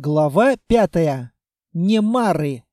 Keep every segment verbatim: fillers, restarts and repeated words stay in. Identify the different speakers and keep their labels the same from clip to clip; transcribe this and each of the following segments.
Speaker 1: Глава пятая. Немары.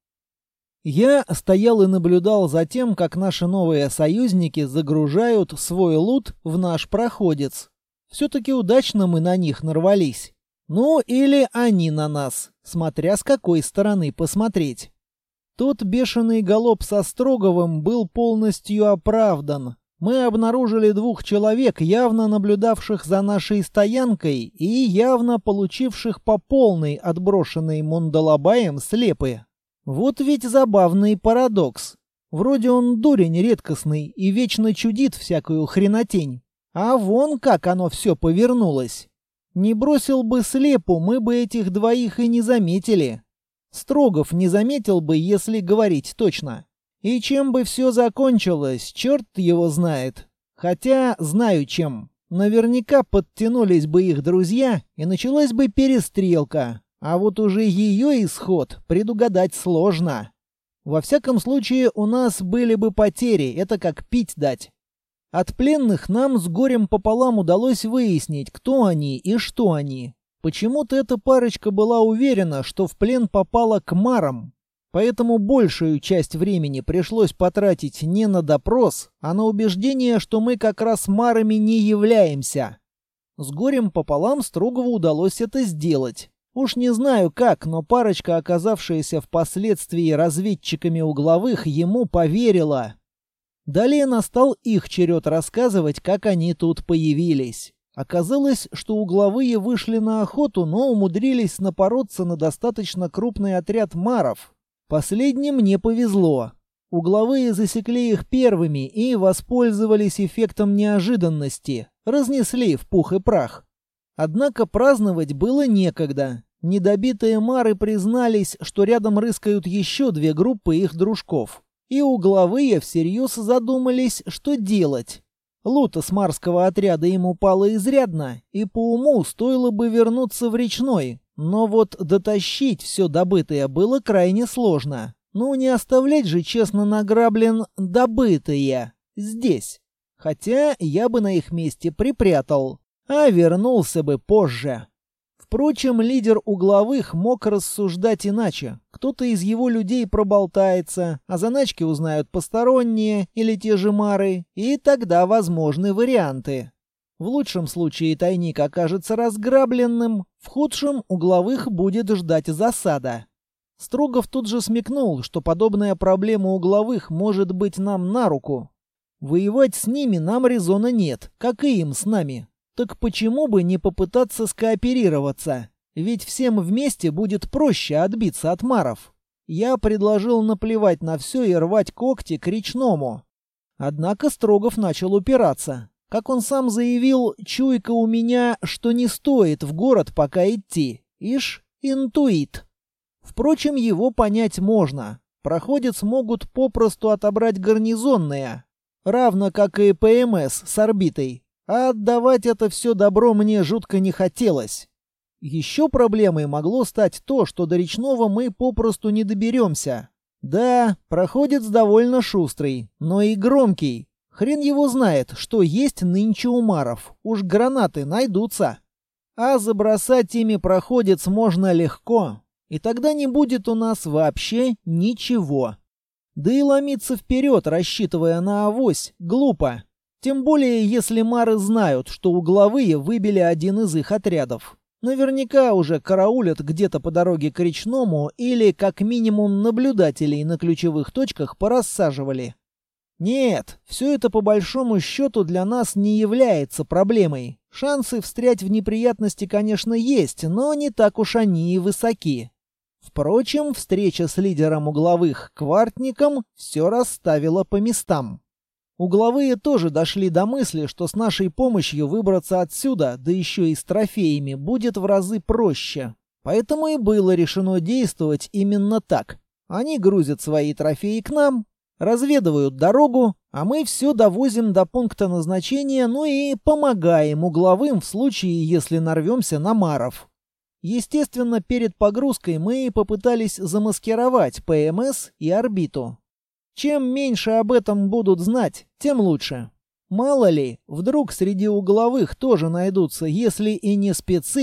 Speaker 1: Я стоял и наблюдал за тем, как наши новые союзники загружают свой лут в наш проходец. Все-таки удачно мы на них нарвались. Ну, или они на нас, смотря с какой стороны посмотреть. Тот бешеный галоп со Строговым был полностью оправдан. Мы обнаружили двух человек, явно наблюдавших за нашей стоянкой и явно получивших по полной отброшенной Мундалабаем слепы. Вот ведь забавный парадокс. Вроде он дурень редкостный и вечно чудит всякую хренотень. А вон как оно все повернулось. Не бросил бы слепу, мы бы этих двоих и не заметили. Строгов не заметил бы, если говорить точно. И чем бы все закончилось, черт его знает. Хотя знаю чем. Наверняка подтянулись бы их друзья, и началась бы перестрелка. А вот уже ее исход предугадать сложно. Во всяком случае, у нас были бы потери, это как пить дать. От пленных нам с горем пополам удалось выяснить, кто они и что они. Почему-то эта парочка была уверена, что в плен попала к марам. Поэтому большую часть времени пришлось потратить не на допрос, а на убеждение, что мы как раз марами не являемся. С горем пополам Строгову удалось это сделать. Уж не знаю как, но парочка, оказавшаяся впоследствии разведчиками угловых, ему поверила. Далее настал их черед рассказывать, как они тут появились. Оказалось, что угловые вышли на охоту, но умудрились напороться на достаточно крупный отряд маров. Последним не повезло. Угловые засекли их первыми и воспользовались эффектом неожиданности, разнесли в пух и прах. Однако праздновать было некогда. Недобитые мары признались, что рядом рыскают еще две группы их дружков. И угловые всерьез задумались, что делать. Лута с марского отряда им упало изрядно, и по уму стоило бы вернуться в речной. Но вот дотащить все добытое было крайне сложно. Ну, не оставлять же честно награблен добытое здесь. Хотя я бы на их месте припрятал, а вернулся бы позже. Впрочем, лидер угловых мог рассуждать иначе. Кто-то из его людей проболтается, а заначки узнают посторонние или те же мары, и тогда возможны варианты. В лучшем случае тайник окажется разграбленным, в худшем угловых будет ждать засада. Строгов тут же смекнул, что подобная проблема угловых может быть нам на руку. Воевать с ними нам резона нет, как и им с нами. Так почему бы не попытаться скооперироваться? Ведь всем вместе будет проще отбиться от маров. Я предложил наплевать на все и рвать когти к речному. Однако Строгов начал упираться. Как он сам заявил, чуйка у меня, что не стоит в город пока идти. Ишь, интуит. Впрочем, его понять можно. Проходец могут попросту отобрать гарнизонные, равно как и ПМС с орбитой. А отдавать это все добро мне жутко не хотелось. Еще проблемой могло стать то, что до речного мы попросту не доберемся. Да, проходец довольно шустрый, но и громкий. Хрен его знает, что есть нынче у маров. Уж гранаты найдутся. А забросать ими проходец можно легко. И тогда не будет у нас вообще ничего. Да и ломиться вперед, рассчитывая на авось, глупо. Тем более, если мары знают, что угловые выбили один из их отрядов. Наверняка уже караулят где-то по дороге к речному или, как минимум, наблюдателей на ключевых точках порассаживали. Нет, все это по большому счету для нас не является проблемой. Шансы встрять в неприятности, конечно, есть, но не так уж они и высоки. Впрочем, встреча с лидером угловых Квартником все расставила по местам. Угловые тоже дошли до мысли, что с нашей помощью выбраться отсюда, да еще и с трофеями, будет в разы проще. Поэтому и было решено действовать именно так. Они грузят свои трофеи к нам, разведывают дорогу, а мы все довозим до пункта назначения, ну и помогаем угловым в случае, если нарвемся на маров. Естественно, перед погрузкой мы попытались замаскировать ПМС и орбиту. Чем меньше об этом будут знать, тем лучше. Мало ли, вдруг среди угловых тоже найдутся, если и не спецы,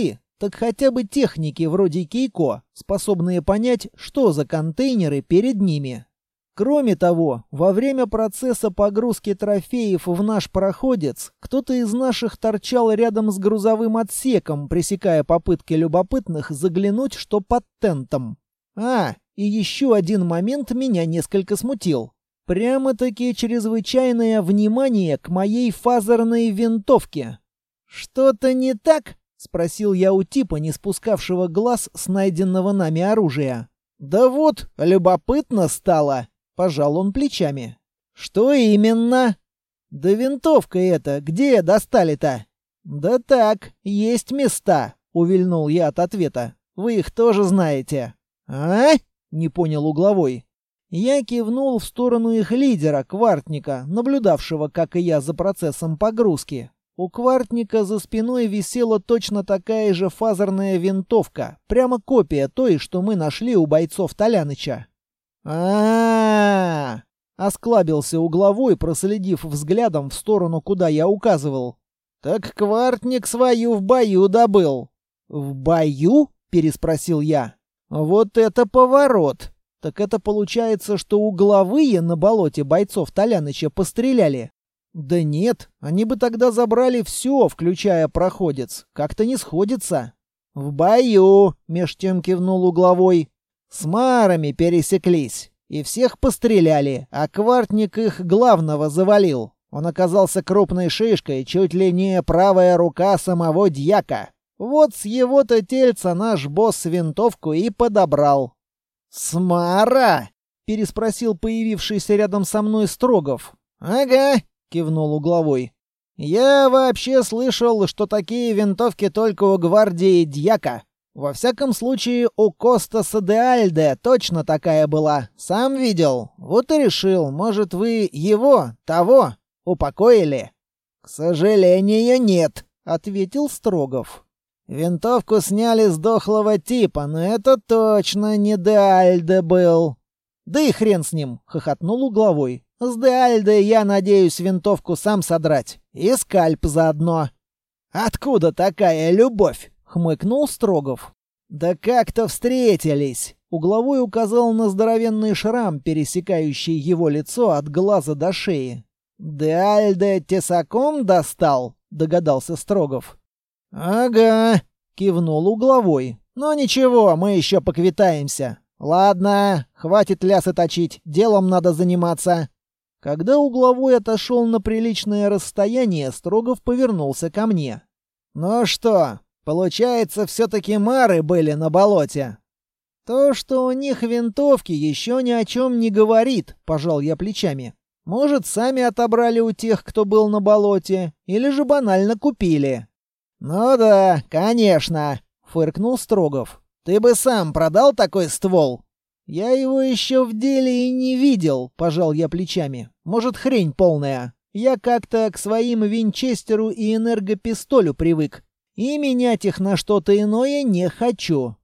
Speaker 1: так хотя бы техники вроде Кейко, способные понять, что за контейнеры перед ними. Кроме того, во время процесса погрузки трофеев в наш пароходец, кто-то из наших торчал рядом с грузовым отсеком, пресекая попытки любопытных заглянуть, что под тентом. А, и еще один момент меня несколько смутил. Прямо-таки чрезвычайное внимание к моей фазерной винтовке. «Что-то не так?» — спросил я у типа, не спускавшего глаз с найденного нами оружия. «Да вот, любопытно стало», — пожал он плечами. «Что именно?» «Да винтовка эта, где достали-то?» «Да так, есть места», — увильнул я от ответа. «Вы их тоже знаете». «А?» — не понял угловой. Я кивнул в сторону их лидера, Квартника, наблюдавшего, как и я, за процессом погрузки. У Квартника за спиной висела точно такая же фазерная винтовка, прямо копия той, что мы нашли у бойцов Толяныча. а, -а, -а, осклабился угловой, проследив взглядом в сторону, куда я указывал. «Так Квартник свою в бою добыл». «В бою?» — переспросил я. «Вот это поворот! Так это получается, что угловые на болоте бойцов Толяныча постреляли?» «Да нет, они бы тогда забрали все, включая проходец. Как-то не сходится». «В бою!» — меж тем кивнул угловой. «С марами пересеклись. И всех постреляли, а Квартник их главного завалил. Он оказался крупной шишкой, чуть ли не правая рука самого дьяка. Вот с его-то тельца наш босс винтовку и подобрал». «Смара?» — переспросил появившийся рядом со мной Строгов. «Ага», — кивнул угловой. «Я вообще слышал, что такие винтовки только у гвардии дьяка. Во всяком случае, у Костаса де Альде точно такая была. Сам видел. Вот и решил, может, вы его, того, упокоили?» «К сожалению, нет», — ответил Строгов. «Винтовку сняли с дохлого типа, но это точно не де Альде был». «Да и хрен с ним», — хохотнул угловой. «С де Альде я надеюсь винтовку сам содрать. И скальп заодно». «Откуда такая любовь?» — хмыкнул Строгов. «Да как-то встретились». Угловой указал на здоровенный шрам, пересекающий его лицо от глаза до шеи. «Де Альде тесаком достал?» — догадался Строгов. «Ага», — кивнул угловой. «Но ничего, мы еще поквитаемся. Ладно, хватит лясы точить, делом надо заниматься». Когда угловой отошел на приличное расстояние, Строгов повернулся ко мне. «Ну что, получается, все-таки мары были на болоте?» «То, что у них винтовки, еще ни о чем не говорит», — пожал я плечами. «Может, сами отобрали у тех, кто был на болоте, или же банально купили». «Ну да, конечно», — фыркнул Строгов. «Ты бы сам продал такой ствол?» «Я его еще в деле и не видел», — пожал я плечами. «Может, хрень полная. Я как-то к своим винчестеру и энергопистолю привык. И менять их на что-то иное не хочу».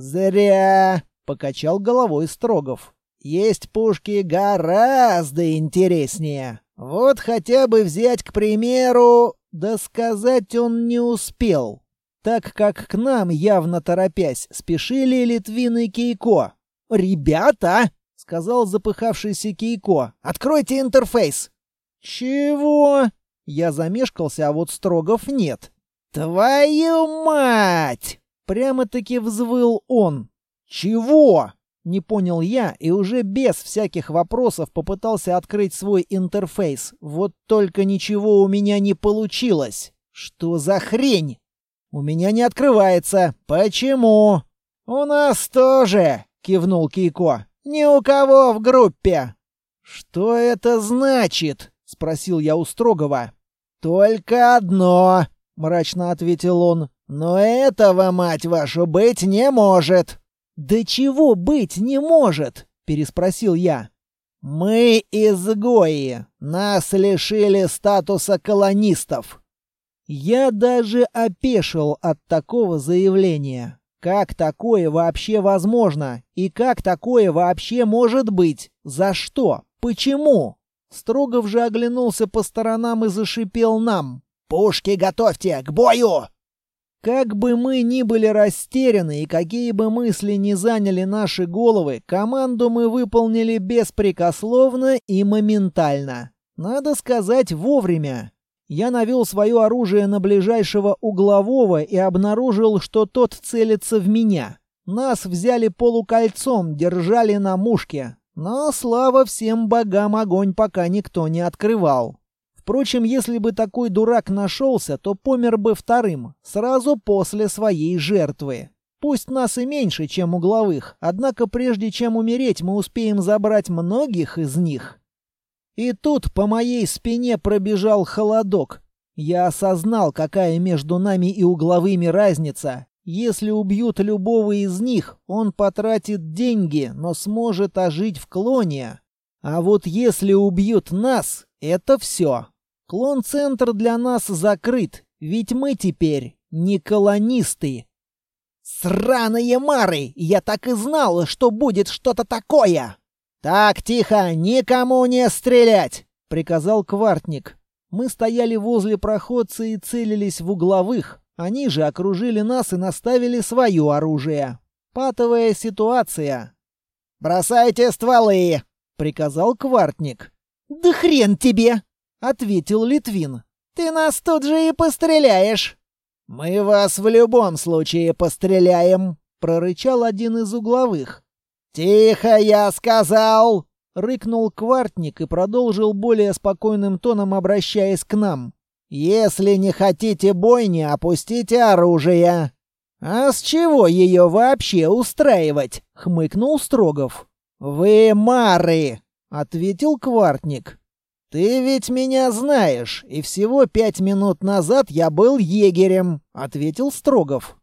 Speaker 1: «Зря», — покачал головой Строгов. «Есть пушки гораздо интереснее. Вот хотя бы взять, к примеру...» Да сказать он не успел, так как к нам, явно торопясь, спешили Литвин и Кейко. «Ребята!» — сказал запыхавшийся Кейко. «Откройте интерфейс!» «Чего?» Я замешкался, а вот Строгов нет. «Твою мать!» — прямо-таки взвыл он. «Чего?» — не понял я и уже без всяких вопросов попытался открыть свой интерфейс. Вот только ничего у меня не получилось. Что за хрень? У меня не открывается. Почему? «У нас тоже!» — кивнул Кейко. «Ни у кого в группе!» «Что это значит?» — спросил я у Строгова. «Только одно!» — мрачно ответил он. «Но этого, мать вашу, быть не может!» «Да чего быть не может?» — переспросил я. «Мы изгои. Нас лишили статуса колонистов». Я даже опешил от такого заявления. Как такое вообще возможно? И как такое вообще может быть? За что? Почему? Строгов же оглянулся по сторонам и зашипел нам. «Пушки готовьте! К бою!» Как бы мы ни были растеряны и какие бы мысли ни заняли наши головы, команду мы выполнили беспрекословно и моментально. Надо сказать, вовремя. Я навел свое оружие на ближайшего углового и обнаружил, что тот целится в меня. Нас взяли полукольцом, держали на мушке. Но, слава всем богам, огонь пока никто не открывал. Впрочем, если бы такой дурак нашелся, то помер бы вторым, сразу после своей жертвы. Пусть нас и меньше, чем угловых, однако прежде чем умереть, мы успеем забрать многих из них. И тут по моей спине пробежал холодок. Я осознал, какая между нами и угловыми разница. Если убьют любого из них, он потратит деньги, но сможет ожить в клоне. А вот если убьют нас, это все. Клон-центр для нас закрыт, ведь мы теперь не колонисты. «Сраные мары! Я так и знал, что будет что-то такое!» «Так, тихо, никому не стрелять!» — приказал Квартник. Мы стояли возле проходца и целились в угловых. Они же окружили нас и наставили свое оружие. Патовая ситуация. «Бросайте стволы!» — приказал Квартник. «Да хрен тебе!» — ответил Литвин. «Ты нас тут же и постреляешь!» «Мы вас в любом случае постреляем!» — прорычал один из угловых. «Тихо, я сказал!» — рыкнул Квартник и продолжил более спокойным тоном, обращаясь к нам. «Если не хотите бойни, опустите оружие!» «А с чего ее вообще устраивать?» — хмыкнул Строгов. «Вы мары!» — ответил Квартник. «Ты ведь меня знаешь, и всего пять минут назад я был егерем», — ответил Строгов.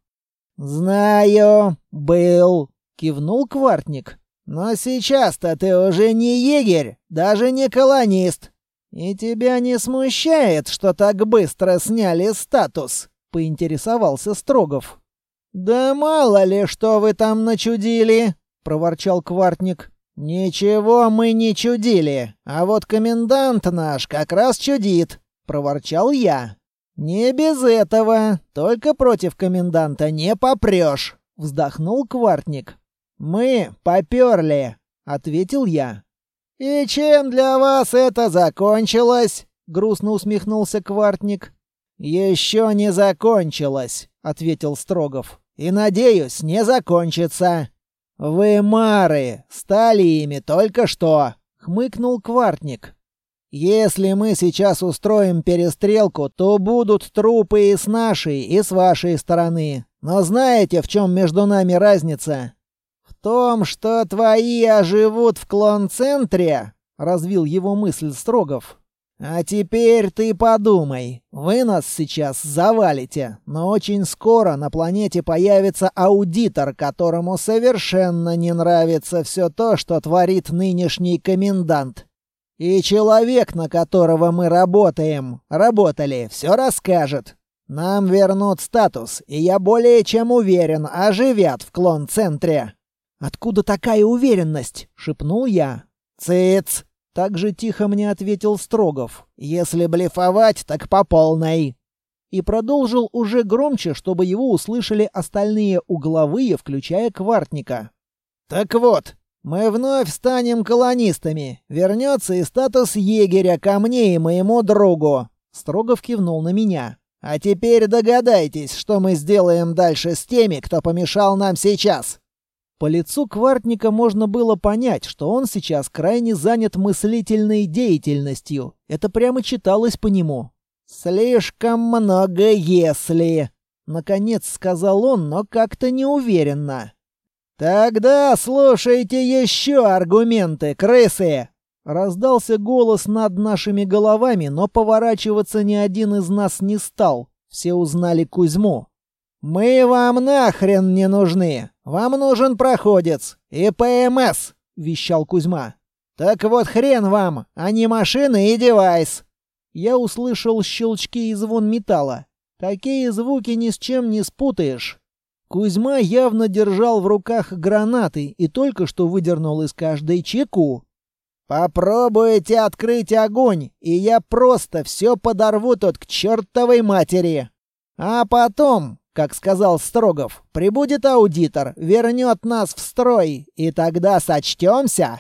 Speaker 1: «Знаю, был», — кивнул Квартник. «Но сейчас-то ты уже не егерь, даже не колонист. И тебя не смущает, что так быстро сняли статус?» — поинтересовался Строгов. «Да мало ли, что вы там начудили», — проворчал Квартник. «Ничего мы не чудили, а вот комендант наш как раз чудит», — проворчал я. «Не без этого, только против коменданта не попрешь», — вздохнул Квартник. «Мы поперли», — ответил я. «И чем для вас это закончилось?» — грустно усмехнулся Квартник. «Еще не закончилось», — ответил Строгов. «И, надеюсь, не закончится». «Вы мары, стали ими только что», — хмыкнул Квартник. «Если мы сейчас устроим перестрелку, то будут трупы и с нашей, и с вашей стороны. Но знаете, в чем между нами разница?» «В том, что твои оживут в клон-центре», — развил его мысль Строгов. «А теперь ты подумай. Вы нас сейчас завалите, но очень скоро на планете появится аудитор, которому совершенно не нравится все то, что творит нынешний комендант. И человек, на которого мы работаем, работали, все расскажет. Нам вернут статус, и я более чем уверен, оживят в клон-центре». «Откуда такая уверенность?» — шепнул я. «Цыц!» — так же тихо мне ответил Строгов. «Если блефовать, так по полной». И продолжил уже громче, чтобы его услышали остальные угловые, включая Квартника. «Так вот, мы вновь станем колонистами. Вернется и статус егеря ко мне и моему другу». Строгов кивнул на меня. «А теперь догадайтесь, что мы сделаем дальше с теми, кто помешал нам сейчас». По лицу Квартника можно было понять, что он сейчас крайне занят мыслительной деятельностью. Это прямо читалось по нему. «Слишком много «если», — наконец сказал он, но как-то неуверенно. «Тогда слушайте еще аргументы, крысы!» Раздался голос над нашими головами, но поворачиваться ни один из нас не стал. Все узнали Кузьму. «Мы вам нахрен не нужны. Вам нужен проходец и ПМС», — вещал Кузьма. «Так вот хрен вам, а не машины и девайс». Я услышал щелчки и звон металла. Такие звуки ни с чем не спутаешь. Кузьма явно держал в руках гранаты и только что выдернул из каждой чеку. «Попробуйте открыть огонь, и я просто все подорву тут к чертовой матери. А потом Как сказал Строгов, прибудет аудитор, вернет нас в строй, и тогда сочтемся.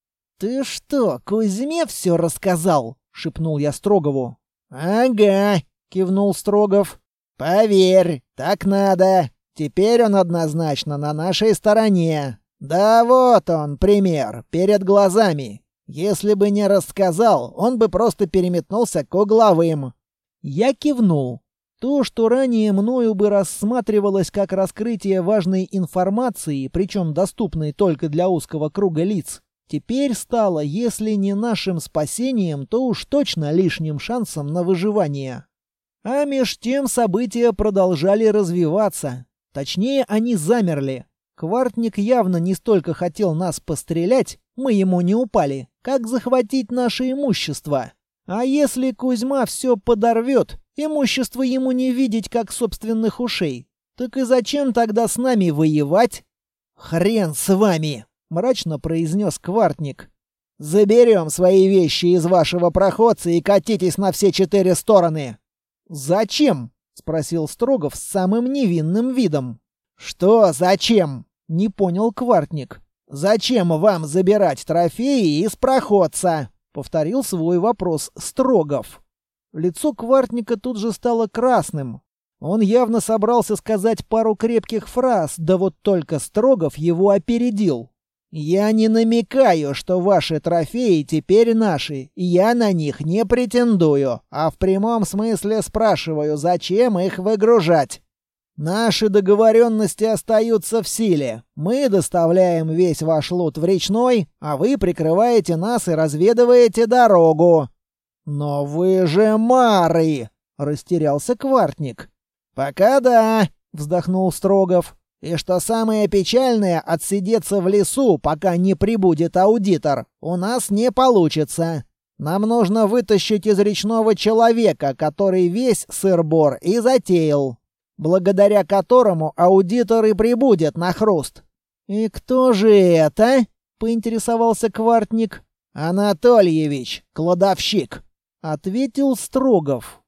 Speaker 1: «Ты что, Кузьме все рассказал?» — шепнул я Строгову. «Ага», — кивнул Строгов. «Поверь, так надо. Теперь он однозначно на нашей стороне. Да вот он, пример, перед глазами. Если бы не рассказал, он бы просто переметнулся к угловым». Я кивнул. То, что ранее мною бы рассматривалось как раскрытие важной информации, причем доступной только для узкого круга лиц, теперь стало, если не нашим спасением, то уж точно лишним шансом на выживание. А меж тем события продолжали развиваться. Точнее, они замерли. Квартник явно не столько хотел нас пострелять, мы ему не упали, как захватить наше имущество. А если Кузьма все подорвет, имущество ему не видеть как собственных ушей, так и зачем тогда с нами воевать? «Хрен с вами!» — мрачно произнес Квартник. «Заберем свои вещи из вашего проходца и катитесь на все четыре стороны». «Зачем?» — спросил Строгов с самым невинным видом. «Что зачем?» — не понял Квартник. «Зачем вам забирать трофеи из проходца?» — повторил свой вопрос Строгов. Лицо Квартника тут же стало красным. Он явно собрался сказать пару крепких фраз, да вот только Строгов его опередил. «Я не намекаю, что ваши трофеи теперь наши, и я на них не претендую, а в прямом смысле спрашиваю, зачем их выгружать. Наши договоренности остаются в силе. Мы доставляем весь ваш лут в речной, а вы прикрываете нас и разведываете дорогу». «Но вы же мары!» — растерялся Квартник. «Пока да», — вздохнул Строгов. «И что самое печальное, отсидеться в лесу, пока не прибудет аудитор, у нас не получится. Нам нужно вытащить из речного человека, который весь сыр-бор и затеял, благодаря которому аудитор и прибудет на хруст». «И кто же это?» — поинтересовался Квартник. «Анатольевич, кладовщик», — ответил Строгов.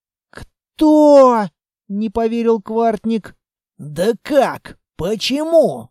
Speaker 1: «Кто?» — не поверил Квартник. «Да как? Почему?»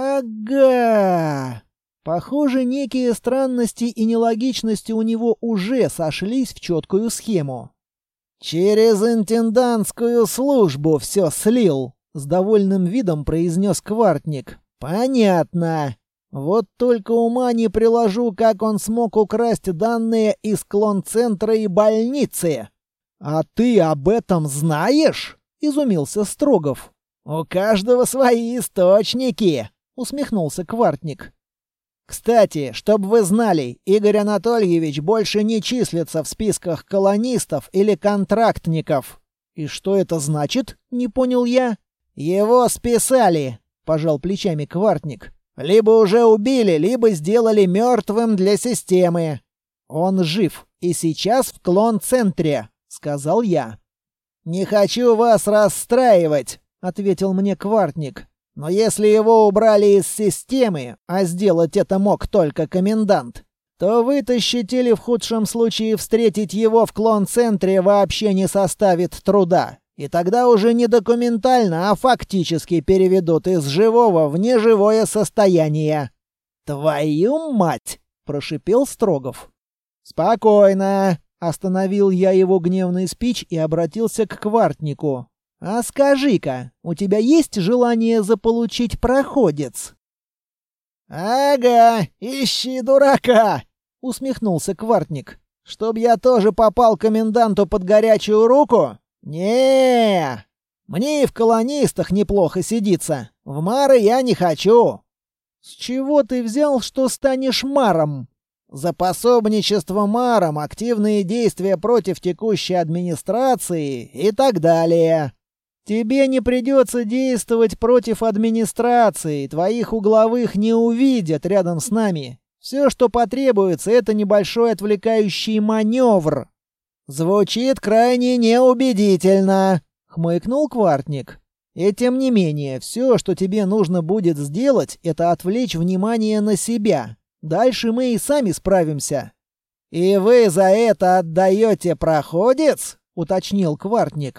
Speaker 1: «Ага». Похоже, некие странности и нелогичности у него уже сошлись в четкую схему. «Через интендантскую службу все слил», — с довольным видом произнес Квартник. «Понятно. Вот только ума не приложу, как он смог украсть данные из клон-центра и больницы». «А ты об этом знаешь?» — изумился Строгов. «У каждого свои источники», — усмехнулся Квартник. «Кстати, чтобы вы знали, Игорь Анатольевич больше не числится в списках колонистов или контрактников». «И что это значит?» — не понял я. «Его списали», — пожал плечами Квартник. «Либо уже убили, либо сделали мертвым для системы». «Он жив и сейчас в клон-центре», — сказал я. «Не хочу вас расстраивать», — ответил мне Квартник. «Но если его убрали из системы, а сделать это мог только комендант, то вытащить или в худшем случае встретить его в клон-центре вообще не составит труда. И тогда уже не документально, а фактически переведут из живого в неживое состояние». «Твою мать!» — прошипел Строгов. «Спокойно!» — остановил я его гневный спич и обратился к Квартнику. «А скажи-ка, у тебя есть желание заполучить проходец?» «Ага, ищи дурака!» — усмехнулся Квартник. «Чтоб я тоже попал коменданту под горячую руку? Не, мне и в колонистах неплохо сидится. В мары я не хочу». «С чего ты взял, что станешь маром?» «За пособничество марам, активные действия против текущей администрации и так далее». «Тебе не придется действовать против администрации, твоих угловых не увидят рядом с нами. Все, что потребуется, это небольшой отвлекающий маневр». «Звучит крайне неубедительно», — хмыкнул Квартник. «И тем не менее, все, что тебе нужно будет сделать, это отвлечь внимание на себя. Дальше мы и сами справимся». «И вы за это отдаете проходец?» — уточнил Квартник.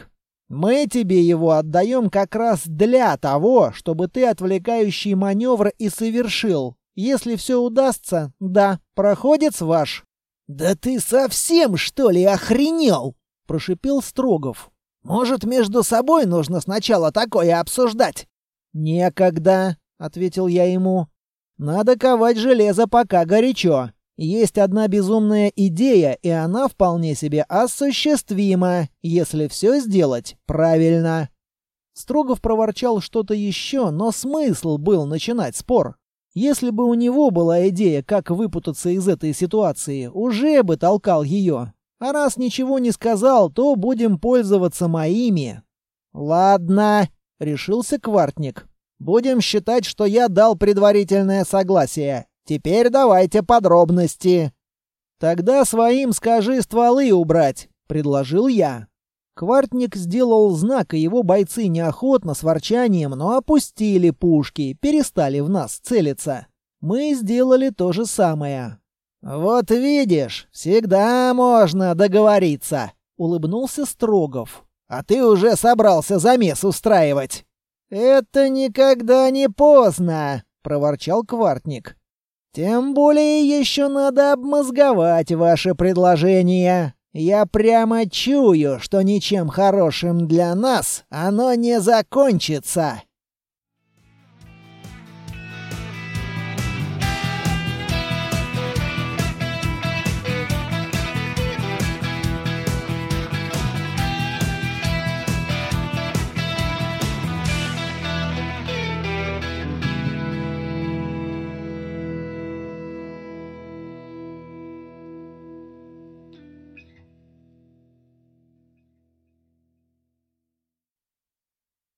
Speaker 1: Мы тебе его отдаем как раз для того, чтобы ты отвлекающий маневр и совершил. Если все удастся, да, проходец ваш». «Да ты совсем, что ли, охренел?» — прошипел Строгов. «Может, между собой нужно сначала такое обсуждать?» «Некогда», — ответил я ему. «Надо ковать железо, пока горячо. Есть одна безумная идея, и она вполне себе осуществима, если все сделать правильно». Строгов проворчал что-то еще, но смысл был начинать спор. Если бы у него была идея, как выпутаться из этой ситуации, уже бы толкал ее. А раз ничего не сказал, то будем пользоваться моими. «Ладно», — решился Квартник. «Будем считать, что я дал предварительное согласие. Теперь давайте подробности». «Тогда своим скажи стволы убрать», — предложил я. Квартник сделал знак, и его бойцы неохотно, с ворчанием, но опустили пушки, перестали в нас целиться. Мы сделали то же самое. «Вот видишь, всегда можно договориться», — улыбнулся Строгов. «А ты уже собрался замес устраивать». «Это никогда не поздно», — проворчал Квартник. «Тем более еще надо обмозговать ваше предложение. Я прямо чую, что ничем хорошим для нас оно не закончится».